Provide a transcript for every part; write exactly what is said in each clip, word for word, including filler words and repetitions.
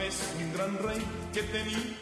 vez un gran rey que tenía.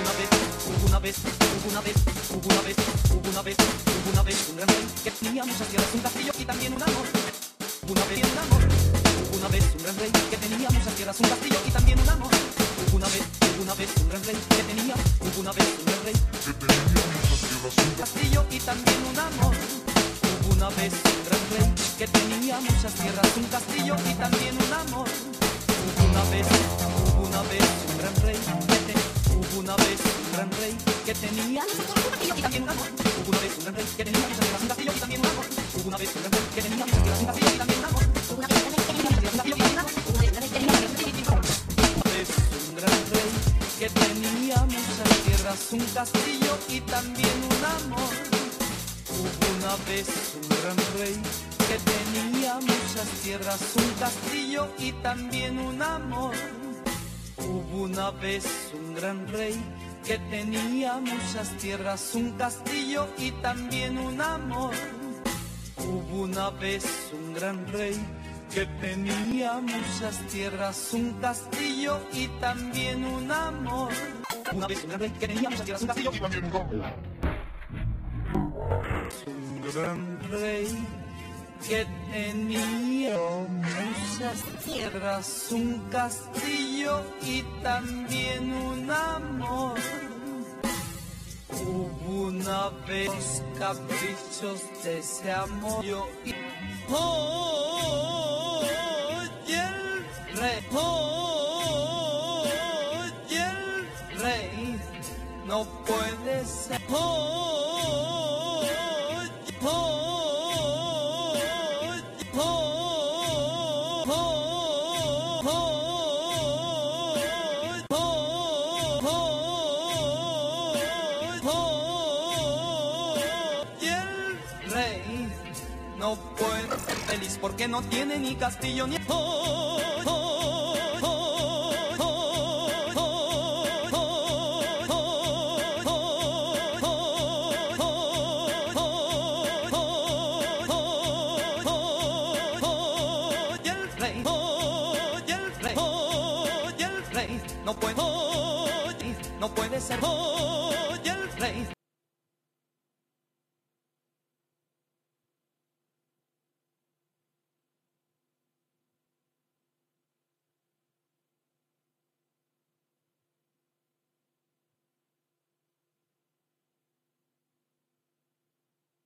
una vez, hubo una vez, hubo una vez, hubo una vez, hubo una vez, hubo una vez un gran rey que tenía muchas tierras, un castillo y también un amor. Hubo una vez un amor. Hubo una vez un gran rey que tenía muchas tierras, un castillo y también un amor. Hubo una vez, hubo una vez un gran rey que tenía, hubo una vez un gran rey que tenía muchas tierras, un castillo y también un amor. Hubo una vez un gran rey que tenía muchas tierras, un castillo y también un amor. Hubo una vez, hubo una vez un gran rey que te, hubo una vez un gran rey que tenía un castillo y también un amor. Hubo una vez un gran rey que tenía muchas tierras, un castillo y también un amor. Hubo una vez un gran rey que tenía muchas tierras, un castillo y también un amor. Hubo una vez un gran rey que tenía muchas tierras, un castillo y también un amor. Hubo una vez un gran rey que tenía muchas tierras, un castillo y también un amor. Hubo una vez un gran rey que tenía muchas tierras, un castillo y también un amor. Hubo una vez un gran rey que tenía muchas tierras, un castillo y también un amor. Hubo una vez un gran rey que tenía muchas tierras, un castillo y también un amor. Una vez un gran rey que tenía muchas tierras, un castillo y también un amor. Un gran rey que tenía muchas tierras, un castillo y también un amor. Hubo una vez caprichos de ese amor y oh, y el rey, oh, y el rey no puede ser, oh, oh, no puede ser feliz porque no tiene ni castillo ni oh, oh, oh, oh, oh, oh, y el rey, oh, y el rey, oh, y el rey no puede, oh, no puede ser. Oh,